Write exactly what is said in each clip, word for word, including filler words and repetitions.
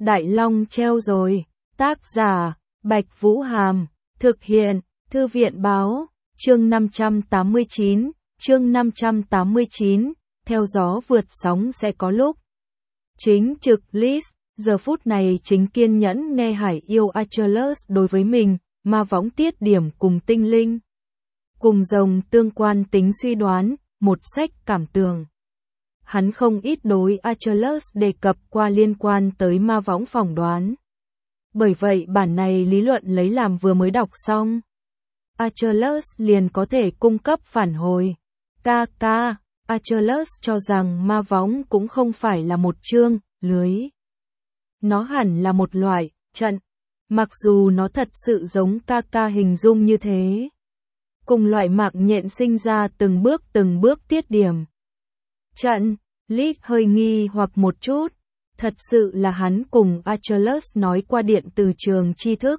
Đại Long treo rồi. Tác giả, Bạch Vũ Hàm. Thực hiện, Thư viện Báo. Chương năm trăm tám mươi chín. Chương năm trăm tám mươi chín. Theo gió vượt sóng sẽ có lúc. Chính trực Liz, giờ phút này chính kiên nhẫn nghe Hải yêu Achilles đối với mình, ma võng tiết điểm cùng tinh linh. Cùng rồng tương quan tính suy đoán, một sách cảm tường. Hắn không ít đối Achilles đề cập qua liên quan tới ma võng phỏng đoán. Bởi vậy bản này lý luận lấy làm vừa mới đọc xong. Achilles liền có thể cung cấp phản hồi. Ca ca, Achilles cho rằng ma võng cũng không phải là một chương, lưới. Nó hẳn là một loại, trận. Mặc dù nó thật sự giống ca ca hình dung như thế. Cùng loại mạng nhện sinh ra từng bước từng bước tiết điểm. Trận, Liz hơi nghi hoặc một chút. Thật sự là hắn cùng Achilles nói qua điện từ trường tri thức.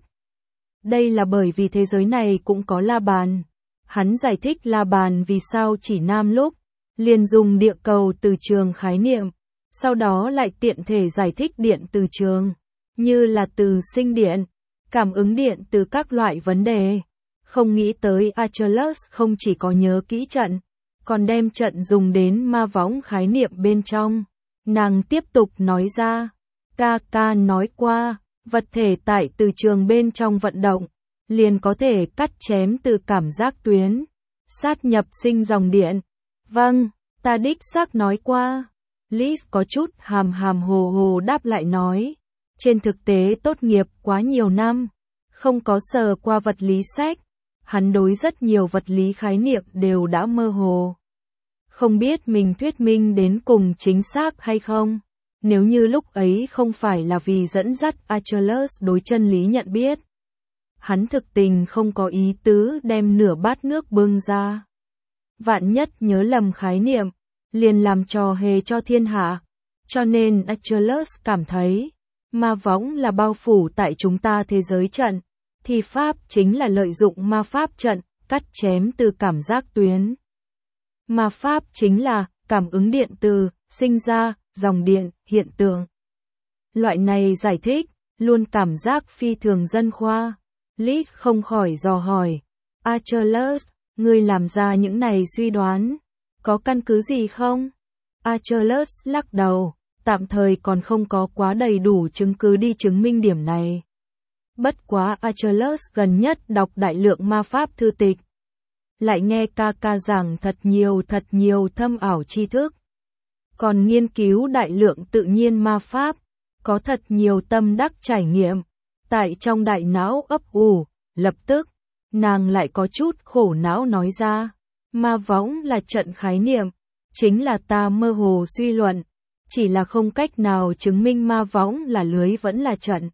Đây là bởi vì thế giới này cũng có la bàn. Hắn giải thích la bàn vì sao chỉ nam lúc, liền dùng địa cầu từ trường khái niệm, sau đó lại tiện thể giải thích điện từ trường, như là từ sinh điện, cảm ứng điện từ các loại vấn đề. Không nghĩ tới Achilles không chỉ có nhớ kỹ trận, còn đem trận dùng đến ma võng khái niệm bên trong. Nàng tiếp tục nói ra, ca ca nói qua, vật thể tại từ trường bên trong vận động, liền có thể cắt chém từ cảm giác tuyến, sát nhập sinh dòng điện. Vâng, ta đích xác nói qua. Liz có chút hàm hàm hồ hồ đáp lại nói, trên thực tế tốt nghiệp quá nhiều năm, không có sờ qua vật lý sách, hắn đối rất nhiều vật lý khái niệm đều đã mơ hồ. Không biết mình thuyết minh đến cùng chính xác hay không, nếu như lúc ấy không phải là vì dẫn dắt Achilles đối chân lý nhận biết. Hắn thực tình không có ý tứ đem nửa bát nước bưng ra. Vạn nhất nhớ lầm khái niệm, liền làm trò hề cho thiên hạ. Cho nên Achilles cảm thấy, ma võng là bao phủ tại chúng ta thế giới trận, thì pháp chính là lợi dụng ma pháp trận, cắt chém từ cảm giác tuyến. Ma pháp chính là cảm ứng điện từ, sinh ra, dòng điện, hiện tượng. Loại này giải thích, luôn cảm giác phi thường dân khoa. Liz không khỏi dò hỏi, Achilles, ngươi làm ra những này suy đoán, có căn cứ gì không? Achilles lắc đầu, tạm thời còn không có quá đầy đủ chứng cứ đi chứng minh điểm này. Bất quá Achilles gần nhất đọc đại lượng ma pháp thư tịch. Lại nghe ca ca giảng thật nhiều thật nhiều thâm ảo tri thức. Còn nghiên cứu đại lượng tự nhiên ma pháp, có thật nhiều tâm đắc trải nghiệm. Tại trong đại não ấp ủ, lập tức, nàng lại có chút khổ não nói ra, ma võng là trận khái niệm, chính là ta mơ hồ suy luận, chỉ là không cách nào chứng minh ma võng là lưới vẫn là trận.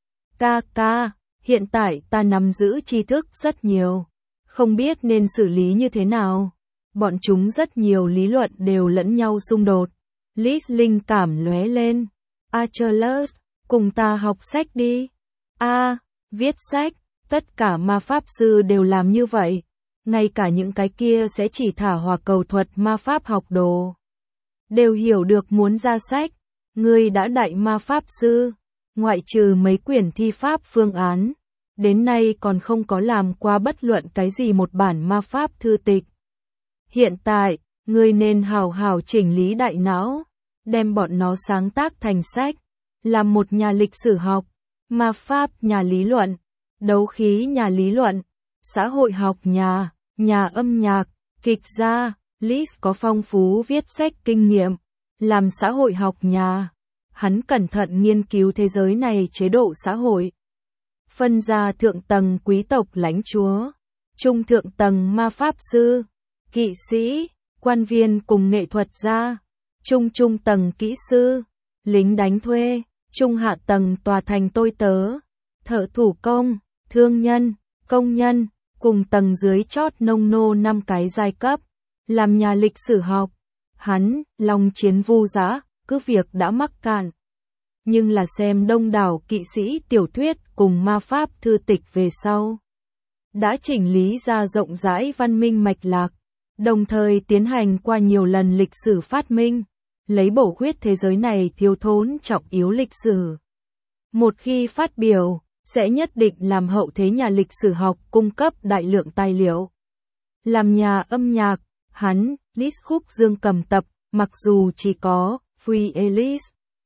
Ca ca, hiện tại ta nắm giữ tri thức rất nhiều, không biết nên xử lý như thế nào. Bọn chúng rất nhiều lý luận đều lẫn nhau xung đột. Liz linh cảm lóe lên. Achilles, cùng ta học sách đi. A, à, viết sách, tất cả ma pháp sư đều làm như vậy. Ngay cả những cái kia sẽ chỉ thả hỏa cầu thuật ma pháp học đồ. Đều hiểu được muốn ra sách. Ngươi đã đại ma pháp sư. Ngoại trừ mấy quyển thi pháp phương án. Đến nay còn không có làm qua bất luận cái gì một bản ma pháp thư tịch. Hiện tại, ngươi nên hào hào chỉnh lý đại não. Đem bọn nó sáng tác thành sách. Làm một nhà lịch sử học. Ma pháp nhà lý luận, đấu khí nhà lý luận, xã hội học nhà, nhà âm nhạc, kịch gia. Liz có phong phú viết sách kinh nghiệm, làm xã hội học nhà. Hắn cẩn thận nghiên cứu thế giới này chế độ xã hội. Phân ra thượng tầng quý tộc lãnh chúa, trung thượng tầng ma pháp sư, kỵ sĩ, quan viên cùng nghệ thuật gia, trung trung tầng kỹ sư, lính đánh thuê. Trung hạ tầng tòa thành tôi tớ, thợ thủ công, thương nhân, công nhân, cùng tầng dưới chót nông nô năm cái giai cấp, làm nhà lịch sử học. Hắn, lòng chiến vu dã, cứ việc đã mắc cạn. Nhưng là xem đông đảo kỵ sĩ tiểu thuyết cùng ma pháp thư tịch về sau. Đã chỉnh lý ra rộng rãi văn minh mạch lạc, đồng thời tiến hành qua nhiều lần lịch sử phát minh. Lấy bổ khuyết thế giới này thiếu thốn trọng yếu lịch sử. Một khi phát biểu, sẽ nhất định làm hậu thế nhà lịch sử học cung cấp đại lượng tài liệu. Làm nhà âm nhạc, hắn, Liszt khúc dương cầm tập, mặc dù chỉ có Free Alice,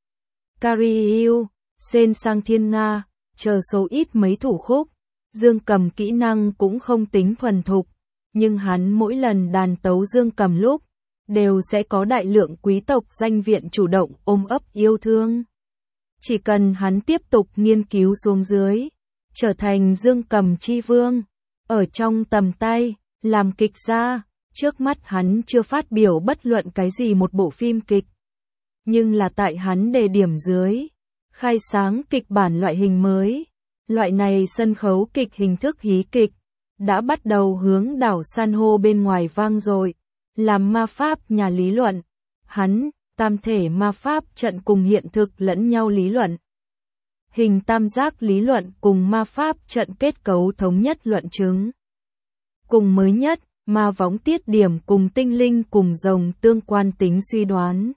Cariou, Sen sang thiên Nga, chờ số ít mấy thủ khúc, dương cầm kỹ năng cũng không tính thuần thục, nhưng hắn mỗi lần đàn tấu dương cầm lúc, đều sẽ có đại lượng quý tộc danh viện chủ động ôm ấp yêu thương. Chỉ cần hắn tiếp tục nghiên cứu xuống dưới, trở thành dương cầm chi vương, ở trong tầm tay, làm kịch gia, trước mắt hắn chưa phát biểu bất luận cái gì một bộ phim kịch. Nhưng là tại hắn đề điểm dưới, khai sáng kịch bản loại hình mới, loại này sân khấu kịch hình thức hí kịch, đã bắt đầu hướng đảo san hô bên ngoài vang dội, làm ma pháp nhà lý luận. Hắn, tam thể ma pháp trận cùng hiện thực lẫn nhau lý luận. Hình tam giác lý luận cùng ma pháp trận kết cấu thống nhất luận chứng. Cùng mới nhất, ma võng tiết điểm cùng tinh linh cùng rồng tương quan tính suy đoán.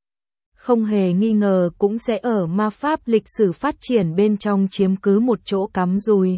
Không hề nghi ngờ cũng sẽ ở ma pháp lịch sử phát triển bên trong chiếm cứ một chỗ cắm rùi.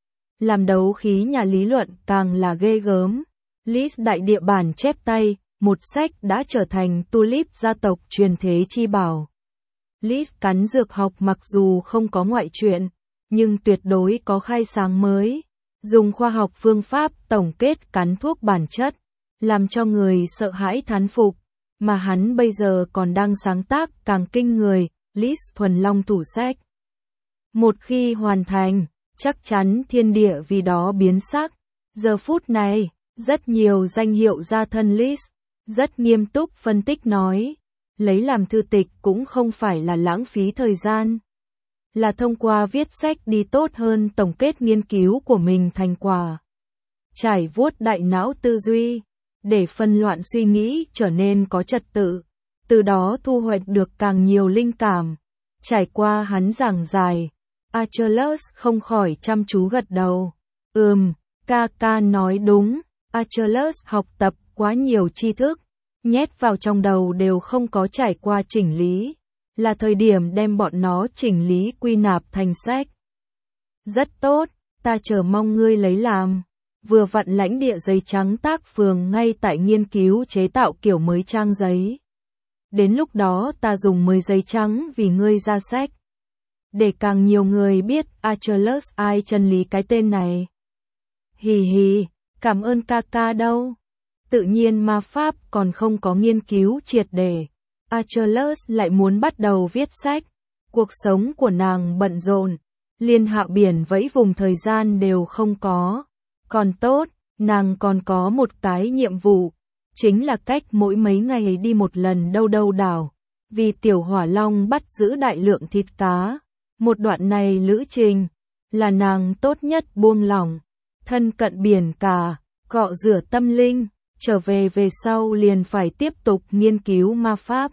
Làm đấu khí nhà lý luận càng là ghê gớm. Liszt đại địa bản chép tay, một sách đã trở thành Tulip gia tộc truyền thế chi bảo. Liszt cắn dược học mặc dù không có ngoại truyện, nhưng tuyệt đối có khai sáng mới. Dùng khoa học phương pháp tổng kết cắn thuốc bản chất, làm cho người sợ hãi thán phục. Mà hắn bây giờ còn đang sáng tác càng kinh người, Liszt thuần long thủ sách. Một khi hoàn thành, chắc chắn thiên địa vì đó biến sắc. Giờ phút này, rất nhiều danh hiệu gia thân Liszt, rất nghiêm túc phân tích nói, lấy làm thư tịch cũng không phải là lãng phí thời gian. Là thông qua viết sách đi tốt hơn tổng kết nghiên cứu của mình thành quả. Trải vuốt đại não tư duy, để phân loạn suy nghĩ trở nên có trật tự, từ đó thu hoạch được càng nhiều linh cảm. Trải qua hắn giảng giải, Achilles không khỏi chăm chú gật đầu. Ừm, ca ca nói đúng, Achilles học tập quá nhiều tri thức, nhét vào trong đầu đều không có trải qua chỉnh lý, là thời điểm đem bọn nó chỉnh lý quy nạp thành sách. Rất tốt, ta chờ mong ngươi lấy làm. Vừa vặn lãnh địa giấy trắng tác phường ngay tại nghiên cứu chế tạo kiểu mới trang giấy. Đến lúc đó ta dùng mới giấy trắng vì ngươi ra sách. Để càng nhiều người biết Achilles ai chân lý cái tên này. Hì hì, cảm ơn ca ca đâu. Tự nhiên ma pháp còn không có nghiên cứu triệt để. Achilles lại muốn bắt đầu viết sách. Cuộc sống của nàng bận rộn, liên hạ biển vẫy vùng thời gian đều không có. Còn tốt, nàng còn có một cái nhiệm vụ, chính là cách mỗi mấy ngày đi một lần đâu đâu đảo, vì tiểu hỏa long bắt giữ đại lượng thịt cá. Một đoạn này lữ trình, là nàng tốt nhất buông lỏng, thân cận biển cả, cọ rửa tâm linh, trở về về sau liền phải tiếp tục nghiên cứu ma pháp.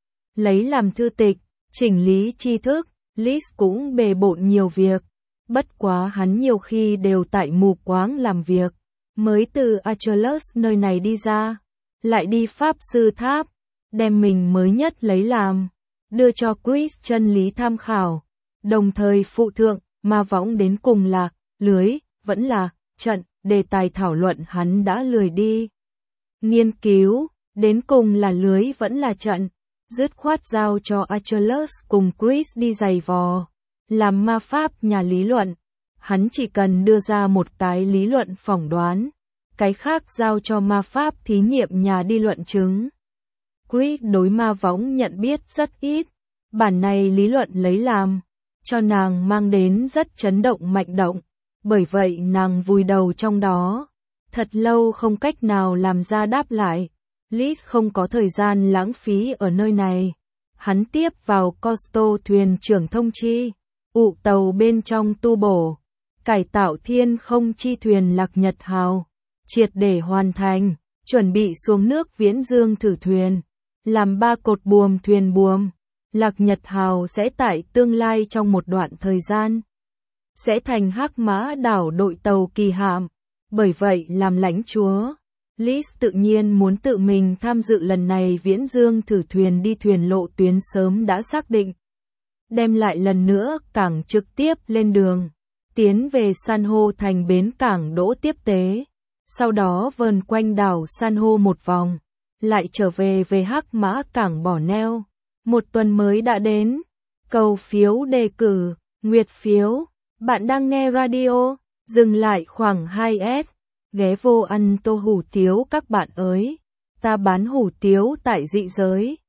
Lấy làm thư tịch, chỉnh lý tri thức, Liszt cũng bề bộn nhiều việc. Bất quá hắn nhiều khi đều tại mù quáng làm việc, mới từ Achilles nơi này đi ra, lại đi pháp sư tháp, đem mình mới nhất lấy làm, đưa cho Chris chân lý tham khảo, đồng thời phụ thượng, ma võng đến cùng là, lưới, vẫn là, trận, đề tài thảo luận hắn đã lười đi. Nghiên cứu, đến cùng là lưới vẫn là trận, dứt khoát giao cho Achilles cùng Chris đi giày vò, làm ma pháp nhà lý luận. Hắn chỉ cần đưa ra một cái lý luận phỏng đoán, cái khác giao cho ma pháp thí nghiệm nhà đi luận chứng. Chris đối ma võng nhận biết rất ít, bản này lý luận lấy làm, cho nàng mang đến rất chấn động mạnh động, bởi vậy nàng vùi đầu trong đó, thật lâu không cách nào làm ra đáp lại. Liszt không có thời gian lãng phí ở nơi này, hắn tiếp vào Costo thuyền trưởng thông chi, ụ tàu bên trong tu bổ. Cải tạo thiên không chi thuyền Lạc Nhật Hào, triệt để hoàn thành, chuẩn bị xuống nước Viễn Dương thử thuyền, làm ba cột buồm thuyền buồm. Lạc Nhật Hào sẽ tại tương lai trong một đoạn thời gian, sẽ thành Hắc Mã đảo đội tàu kỳ hạm, bởi vậy làm lãnh chúa. Liszt tự nhiên muốn tự mình tham dự lần này Viễn Dương thử thuyền đi thuyền lộ tuyến sớm đã xác định. đem lại lần nữa cảng trực tiếp lên đường, tiến về san hô thành bến cảng đỗ tiếp tế, sau đó vờn quanh đảo san hô một vòng, lại trở về về Hắc Mã cảng bỏ neo. Một tuần mới đã đến, cầu phiếu đề cử, nguyệt phiếu, bạn đang nghe radio, dừng lại khoảng hai s, ghé vô ăn tô hủ tiếu các bạn ơi, ta bán hủ tiếu tại dị giới.